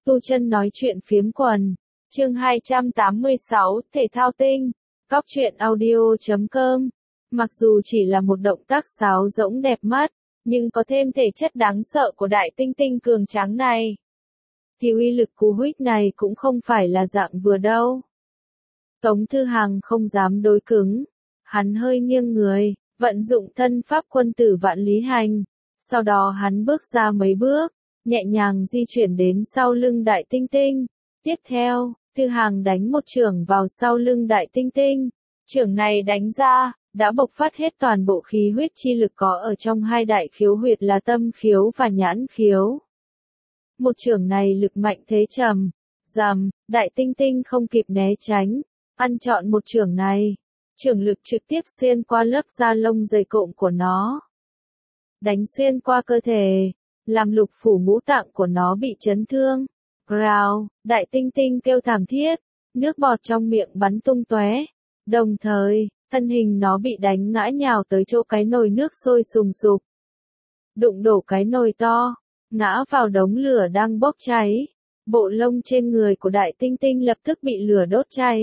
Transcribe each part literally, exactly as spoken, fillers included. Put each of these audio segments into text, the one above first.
Tu Chân nói chuyện phiếm quần, chương hai trăm tám mươi sáu, thể thao tinh, cóc truyện audio chấm com. Mặc dù chỉ là một động tác sáo rỗng đẹp mắt, nhưng có thêm thể chất đáng sợ của đại tinh tinh cường tráng này, thì uy lực cú huých này cũng không phải là dạng vừa đâu. Tống Thư Hằng không dám đối cứng, hắn hơi nghiêng người, vận dụng thân pháp quân tử vạn lý hành, sau đó hắn bước ra mấy bước, nhẹ nhàng di chuyển đến sau lưng đại tinh tinh. Tiếp theo, Thư Hằng đánh một chưởng vào sau lưng đại tinh tinh. Chưởng này đánh ra, đã bộc phát hết toàn bộ khí huyết chi lực có ở trong hai đại khiếu huyệt là tâm khiếu và nhãn khiếu. Một chưởng này lực mạnh thế trầm, rầm, đại tinh tinh không kịp né tránh, ăn trọn một chưởng này. Chưởng lực trực tiếp xuyên qua lớp da lông dày cộm của nó, đánh xuyên qua cơ thể, làm lục phủ ngũ tạng của nó bị chấn thương. Growl, đại tinh tinh kêu thảm thiết, nước bọt trong miệng bắn tung tóe. Đồng thời, thân hình nó bị đánh ngã nhào tới chỗ cái nồi nước sôi sùng sục. Đụng đổ cái nồi to, ngã vào đống lửa đang bốc cháy. Bộ lông trên người của đại tinh tinh lập tức bị lửa đốt cháy.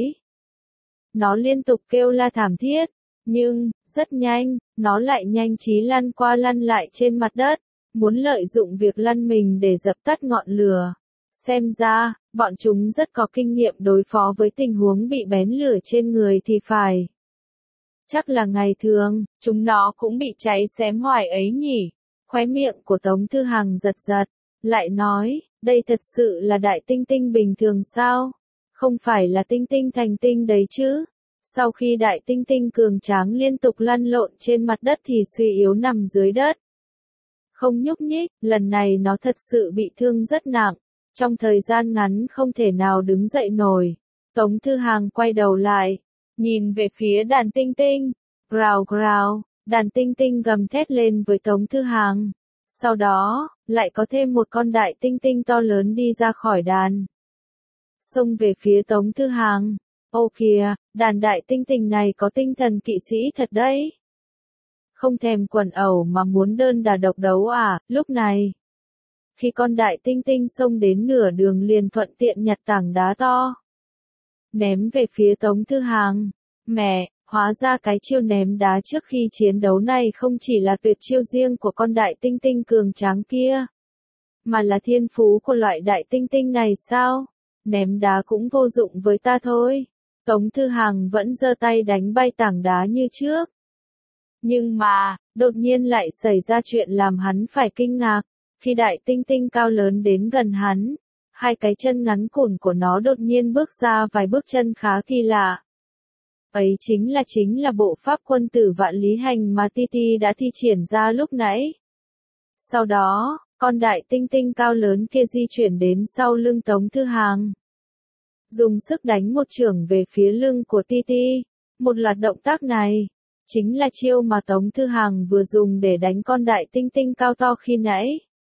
Nó liên tục kêu la thảm thiết, nhưng, rất nhanh, nó lại nhanh trí lăn qua lăn lại trên mặt đất, muốn lợi dụng việc lăn mình để dập tắt ngọn lửa. Xem ra, bọn chúng rất có kinh nghiệm đối phó với tình huống bị bén lửa trên người thì phải. Chắc là ngày thường, chúng nó cũng bị cháy xém hoài ấy nhỉ. Khóe miệng của Tống Thư Hằng giật giật, lại nói, đây thật sự là đại tinh tinh bình thường sao? Không phải là tinh tinh thành tinh đấy chứ? Sau khi đại tinh tinh cường tráng liên tục lăn lộn trên mặt đất thì suy yếu nằm dưới đất, không nhúc nhích, lần này nó thật sự bị thương rất nặng, trong thời gian ngắn không thể nào đứng dậy nổi. Tống Thư Hằng quay đầu lại, nhìn về phía đàn tinh tinh, growl growl, đàn tinh tinh gầm thét lên với Tống Thư Hằng. Sau đó, lại có thêm một con đại tinh tinh to lớn đi ra khỏi đàn, xông về phía Tống Thư Hằng. Ô kìa, đàn đại tinh tinh này có tinh thần kỵ sĩ thật đấy. Không thèm quần ẩu mà muốn đơn đà độc đấu à? Lúc này, khi con đại tinh tinh xông đến nửa đường liền thuận tiện nhặt tảng đá to, ném về phía Tống Thư Hằng. Mẹ, hóa ra cái chiêu ném đá trước khi chiến đấu này không chỉ là tuyệt chiêu riêng của con đại tinh tinh cường tráng kia, mà là thiên phú của loại đại tinh tinh này sao? Ném đá cũng vô dụng với ta thôi. Tống Thư Hằng vẫn giơ tay đánh bay tảng đá như trước. Nhưng mà, đột nhiên lại xảy ra chuyện làm hắn phải kinh ngạc. Khi đại tinh tinh cao lớn đến gần hắn, hai cái chân ngắn cùn của nó đột nhiên bước ra vài bước chân khá kỳ lạ. Ấy chính là chính là bộ pháp quân tử vạn lý hành mà Titi đã thi triển ra lúc nãy. Sau đó, con đại tinh tinh cao lớn kia di chuyển đến sau lưng Tống Thư Hằng, dùng sức đánh một chưởng về phía lưng của Titi. Một loạt động tác này, chính là chiêu mà Tống Thư Hằng vừa dùng để đánh con đại tinh tinh cao to khi nãy.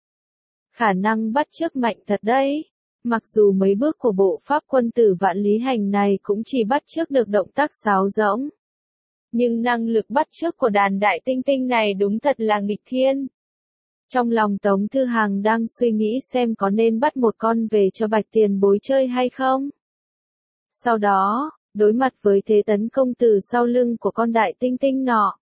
Khả năng bắt chước mạnh thật đấy. Mặc dù mấy bước của bộ pháp quân tử vạn lý hành này cũng chỉ bắt chước được động tác sáo rỗng, nhưng năng lực bắt chước của đàn đại tinh tinh này đúng thật là nghịch thiên. Trong lòng Tống Thư Hằng đang suy nghĩ xem có nên bắt một con về cho Bạch Tiền Bối chơi hay không. Sau đó, đối mặt với thế tấn công từ sau lưng của con đại tinh tinh nọ,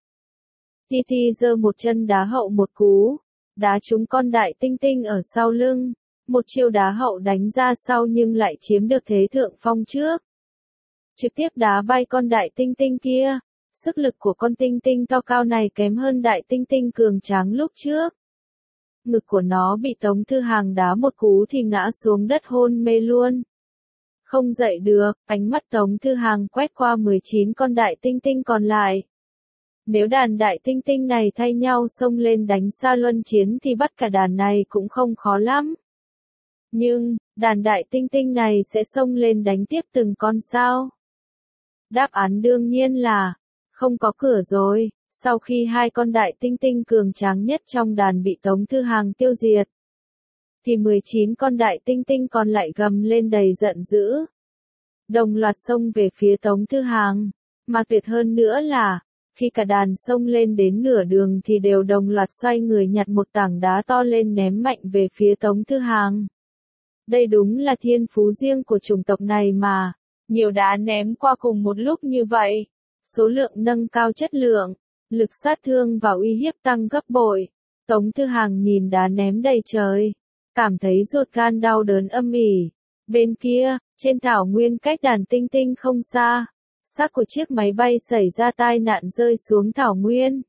Titi giơ một chân đá hậu một cú, đá trúng con đại tinh tinh ở sau lưng. Một chiêu đá hậu đánh ra sau nhưng lại chiếm được thế thượng phong trước, trực tiếp đá bay con đại tinh tinh kia. Sức lực của con tinh tinh to cao này kém hơn đại tinh tinh cường tráng lúc trước. Ngực của nó bị Tống Thư Hằng đá một cú thì ngã xuống đất hôn mê luôn, không dậy được. Ánh mắt Tống Thư Hằng quét qua mười chín con đại tinh tinh còn lại. Nếu đàn đại tinh tinh này thay nhau xông lên đánh xa luân chiến thì bắt cả đàn này cũng không khó lắm. Nhưng, đàn đại tinh tinh này sẽ xông lên đánh tiếp từng con sao? Đáp án đương nhiên là, không có cửa rồi. Sau khi hai con đại tinh tinh cường tráng nhất trong đàn bị Tống Thư Hằng tiêu diệt, thì mười chín con đại tinh tinh còn lại gầm lên đầy giận dữ, đồng loạt xông về phía Tống Thư Hằng. Mà tuyệt hơn nữa là, khi cả đàn xông lên đến nửa đường thì đều đồng loạt xoay người nhặt một tảng đá to lên ném mạnh về phía Tống Thư Hằng. Đây đúng là thiên phú riêng của chủng tộc này mà. Nhiều đá ném qua cùng một lúc như vậy. Số lượng nâng cao chất lượng, lực sát thương và uy hiếp tăng gấp bội. Tống Thư Hàng nhìn đá ném đầy trời, cảm thấy ruột gan đau đớn âm ỉ. Bên kia, trên thảo nguyên cách đàn tinh tinh không xa, xác của chiếc máy bay xảy ra tai nạn rơi xuống thảo nguyên.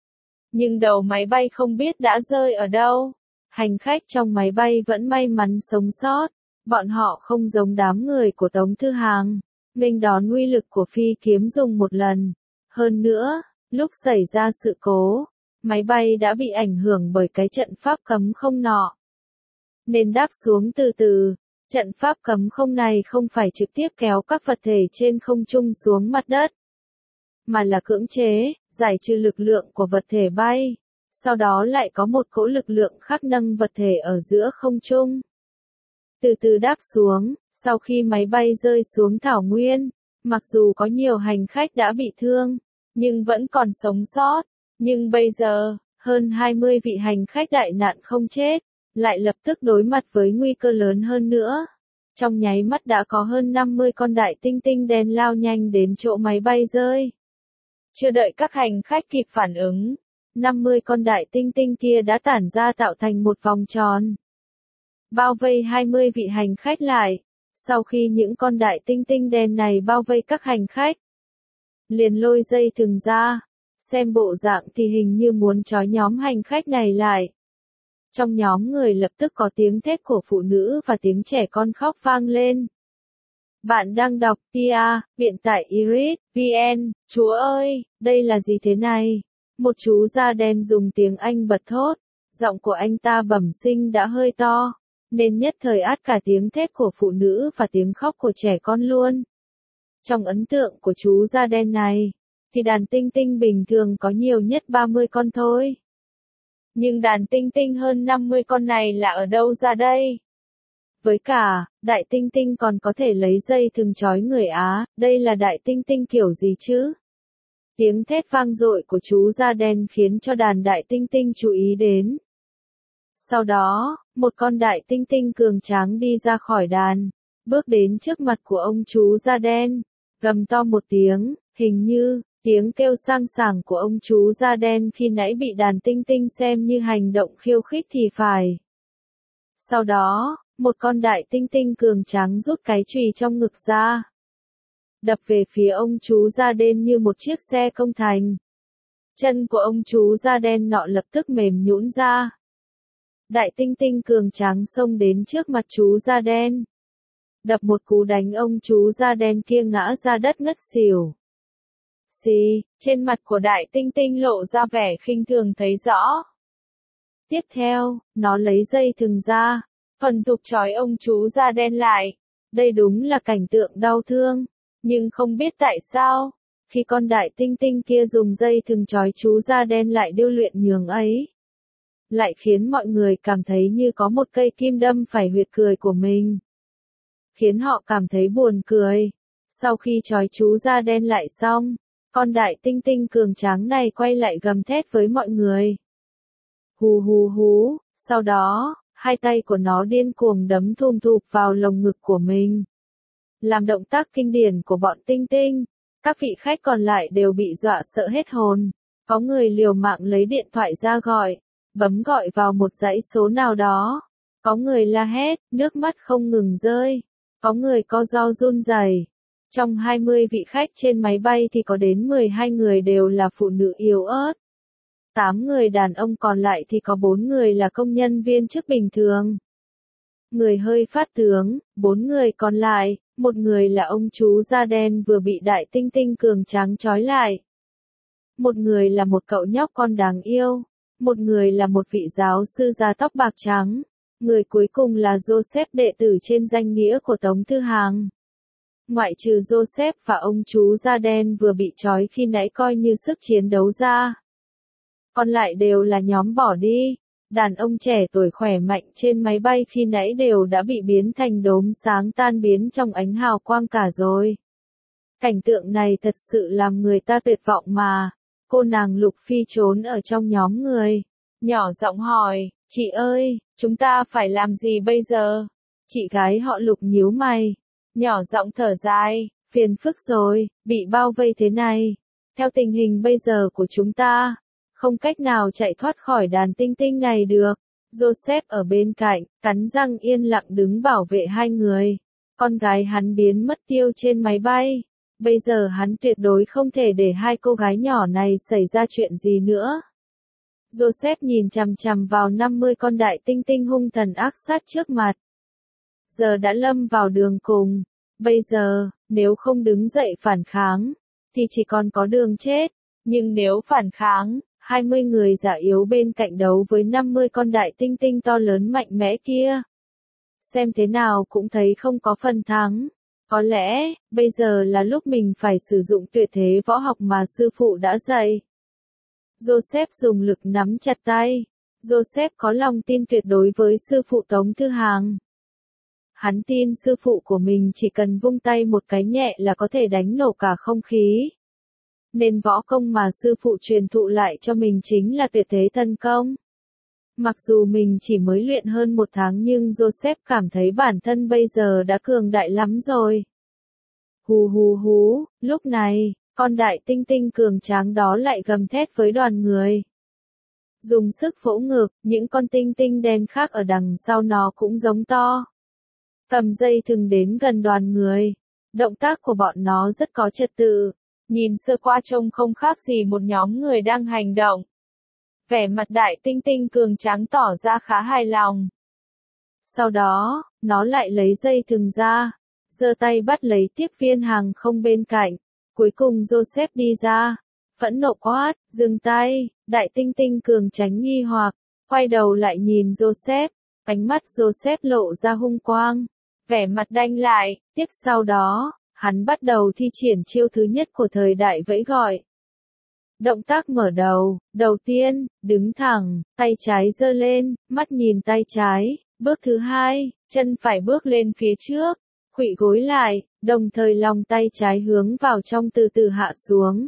Nhưng đầu máy bay không biết đã rơi ở đâu. Hành khách trong máy bay vẫn may mắn sống sót. Bọn họ không giống đám người của Tống Thư Hàng, nghênh đón uy lực của phi kiếm dùng một lần. Hơn nữa, lúc xảy ra sự cố, máy bay đã bị ảnh hưởng bởi cái trận pháp cấm không nọ. Nên đáp xuống từ từ, trận pháp cấm không này không phải trực tiếp kéo các vật thể trên không trung xuống mặt đất, mà là cưỡng chế, giải trừ lực lượng của vật thể bay. Sau đó lại có một cỗ lực lượng khác nâng vật thể ở giữa không trung. Từ từ đáp xuống, sau khi máy bay rơi xuống thảo nguyên, mặc dù có nhiều hành khách đã bị thương, nhưng vẫn còn sống sót. Nhưng bây giờ, hơn hai mươi vị hành khách đại nạn không chết, lại lập tức đối mặt với nguy cơ lớn hơn nữa. Trong nháy mắt đã có hơn năm mươi con đại tinh tinh đen lao nhanh đến chỗ máy bay rơi. Chưa đợi các hành khách kịp phản ứng, năm mươi con đại tinh tinh kia đã tản ra tạo thành một vòng tròn, bao vây hai mươi vị hành khách lại. Sau khi những con đại tinh tinh đen này bao vây các hành khách, liền lôi dây thừng ra, xem bộ dạng thì hình như muốn trói nhóm hành khách này lại. Trong nhóm người lập tức có tiếng thét của phụ nữ và tiếng trẻ con khóc vang lên. Bạn đang đọc Tia, hiện tại Iris, vê en, chúa ơi, đây là gì thế này? Một chú da đen dùng tiếng Anh bật thốt, giọng của anh ta bẩm sinh đã hơi to, nên nhất thời át cả tiếng thét của phụ nữ và tiếng khóc của trẻ con luôn. Trong ấn tượng của chú da đen này, thì đàn tinh tinh bình thường có nhiều nhất ba mươi con thôi. Nhưng đàn tinh tinh hơn năm mươi con này là ở đâu ra đây? Với cả, đại tinh tinh còn có thể lấy dây thừng trói người Á, đây là đại tinh tinh kiểu gì chứ? Tiếng thét vang dội của chú da đen khiến cho đàn đại tinh tinh chú ý đến. Sau đó, một con đại tinh tinh cường tráng đi ra khỏi đàn, bước đến trước mặt của ông chú da đen, gầm to một tiếng, hình như, tiếng kêu sang sảng của ông chú da đen khi nãy bị đàn tinh tinh xem như hành động khiêu khích thì phải. Sau đó, một con đại tinh tinh cường tráng rút cái chùy trong ngực ra, đập về phía ông chú da đen như một chiếc xe công thành. Chân của ông chú da đen nọ lập tức mềm nhũn ra. Đại tinh tinh cường tráng xông đến trước mặt chú da đen, đập một cú đánh ông chú da đen kia ngã ra đất ngất xỉu. Xì, trên mặt của đại tinh tinh lộ ra vẻ khinh thường thấy rõ. Tiếp theo, nó lấy dây thừng ra, phần thục trói ông chú da đen lại. Đây đúng là cảnh tượng đau thương, nhưng không biết tại sao, khi con đại tinh tinh kia dùng dây thừng trói chú da đen lại điêu luyện nhường ấy, lại khiến mọi người cảm thấy như có một cây kim đâm phải huyệt cười của mình. Khiến họ cảm thấy buồn cười. Sau khi trói chú da đen lại xong, con đại tinh tinh cường tráng này quay lại gầm thét với mọi người. Hù hù hú, sau đó, hai tay của nó điên cuồng đấm thùm thụp vào lồng ngực của mình. Làm động tác kinh điển của bọn tinh tinh, các vị khách còn lại đều bị dọa sợ hết hồn. Có người liều mạng lấy điện thoại ra gọi, bấm gọi vào một dãy số nào đó. Có người la hét, nước mắt không ngừng rơi. Có người co ro run rẩy. Trong hai mươi vị khách trên máy bay thì có đến mười hai người đều là phụ nữ yếu ớt. tám người đàn ông còn lại thì có bốn người là công nhân viên chức bình thường. Người hơi phát tướng, bốn người còn lại, một người là ông chú da đen vừa bị đại tinh tinh cường tráng trói lại. Một người là một cậu nhóc con đáng yêu. Một người là một vị giáo sư da tóc bạc trắng. Người cuối cùng là Joseph, đệ tử trên danh nghĩa của Tống Thư Hàng. Ngoại trừ Joseph và ông chú da đen vừa bị trói khi nãy coi như sức chiến đấu ra, còn lại đều là nhóm bỏ đi. Đàn ông trẻ tuổi khỏe mạnh trên máy bay khi nãy đều đã bị biến thành đốm sáng tan biến trong ánh hào quang cả rồi. Cảnh tượng này thật sự làm người ta tuyệt vọng mà. Cô nàng Lục Phi trốn ở trong nhóm người, nhỏ giọng hỏi, chị ơi, chúng ta phải làm gì bây giờ? Chị gái họ Lục nhíu mày, nhỏ giọng thở dài, phiền phức rồi, bị bao vây thế này. Theo tình hình bây giờ của chúng ta, không cách nào chạy thoát khỏi đàn tinh tinh này được. Joseph ở bên cạnh, cắn răng yên lặng đứng bảo vệ hai người. Con gái hắn biến mất tiêu trên máy bay. Bây giờ hắn tuyệt đối không thể để hai cô gái nhỏ này xảy ra chuyện gì nữa. Joseph nhìn chằm chằm vào năm mươi con đại tinh tinh hung thần ác sát trước mặt. Giờ đã lâm vào đường cùng. Bây giờ, nếu không đứng dậy phản kháng, thì chỉ còn có đường chết. Nhưng nếu phản kháng, hai mươi người già yếu bên cạnh đấu với năm mươi con đại tinh tinh to lớn mạnh mẽ kia. Xem thế nào cũng thấy không có phần thắng. Có lẽ, bây giờ là lúc mình phải sử dụng tuyệt thế võ học mà sư phụ đã dạy. Joseph dùng lực nắm chặt tay. Joseph có lòng tin tuyệt đối với sư phụ Tống Thư Hàng. Hắn tin sư phụ của mình chỉ cần vung tay một cái nhẹ là có thể đánh nổ cả không khí. Nên võ công mà sư phụ truyền thụ lại cho mình chính là tuyệt thế thần công. Mặc dù mình chỉ mới luyện hơn một tháng nhưng Joseph cảm thấy bản thân bây giờ đã cường đại lắm rồi. Hù hù hú, lúc này, con đại tinh tinh cường tráng đó lại gầm thét với đoàn người. Dùng sức vỗ ngực, những con tinh tinh đen khác ở đằng sau nó cũng giống to. Cầm dây thừng đến gần đoàn người. Động tác của bọn nó rất có trật tự. Nhìn sơ qua trông không khác gì một nhóm người đang hành động. Vẻ mặt đại tinh tinh cường tráng tỏ ra khá hài lòng. Sau đó, nó lại lấy dây thừng ra, giơ tay bắt lấy tiếp viên hàng không bên cạnh. Cuối cùng Joseph đi ra, phẫn nộ quát, dừng tay. Đại tinh tinh cường tráng nghi hoặc, quay đầu lại nhìn Joseph, ánh mắt Joseph lộ ra hung quang, vẻ mặt đanh lại. Tiếp sau đó, hắn bắt đầu thi triển chiêu thứ nhất của thời đại vẫy gọi. Động tác mở đầu, đầu tiên, đứng thẳng, tay trái giơ lên, mắt nhìn tay trái. Bước thứ hai, chân phải bước lên phía trước, khuỵu gối lại, đồng thời lòng tay trái hướng vào trong từ từ hạ xuống.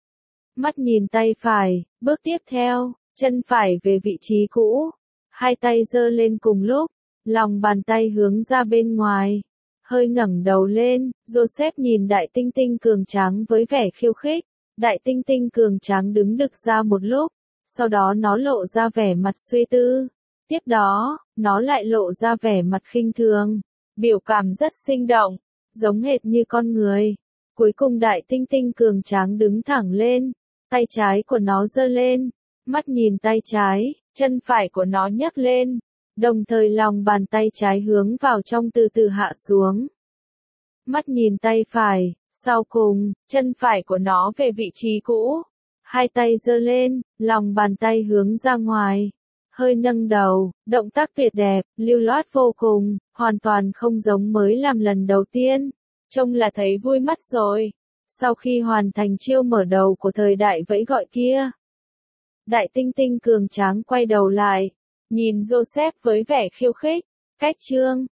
Mắt nhìn tay phải, bước tiếp theo, chân phải về vị trí cũ, hai tay giơ lên cùng lúc, lòng bàn tay hướng ra bên ngoài. Hơi ngẩng đầu lên, Joseph nhìn đại tinh tinh cường tráng với vẻ khiêu khích. Đại tinh tinh cường tráng đứng đực ra một lúc, sau đó nó lộ ra vẻ mặt suy tư. Tiếp đó, nó lại lộ ra vẻ mặt khinh thường, biểu cảm rất sinh động, giống hệt như con người. Cuối cùng đại tinh tinh cường tráng đứng thẳng lên, tay trái của nó giơ lên, mắt nhìn tay trái, chân phải của nó nhấc lên, đồng thời lòng bàn tay trái hướng vào trong từ từ hạ xuống. Mắt nhìn tay phải, sau cùng, chân phải của nó về vị trí cũ, hai tay giơ lên, lòng bàn tay hướng ra ngoài. Hơi nâng đầu, động tác tuyệt đẹp, lưu loát vô cùng, hoàn toàn không giống mới làm lần đầu tiên. Trông là thấy vui mắt rồi. Sau khi hoàn thành chiêu mở đầu của thời đại vẫy gọi kia, đại tinh tinh cường tráng quay đầu lại, nhìn Joseph với vẻ khiêu khích. Cách chương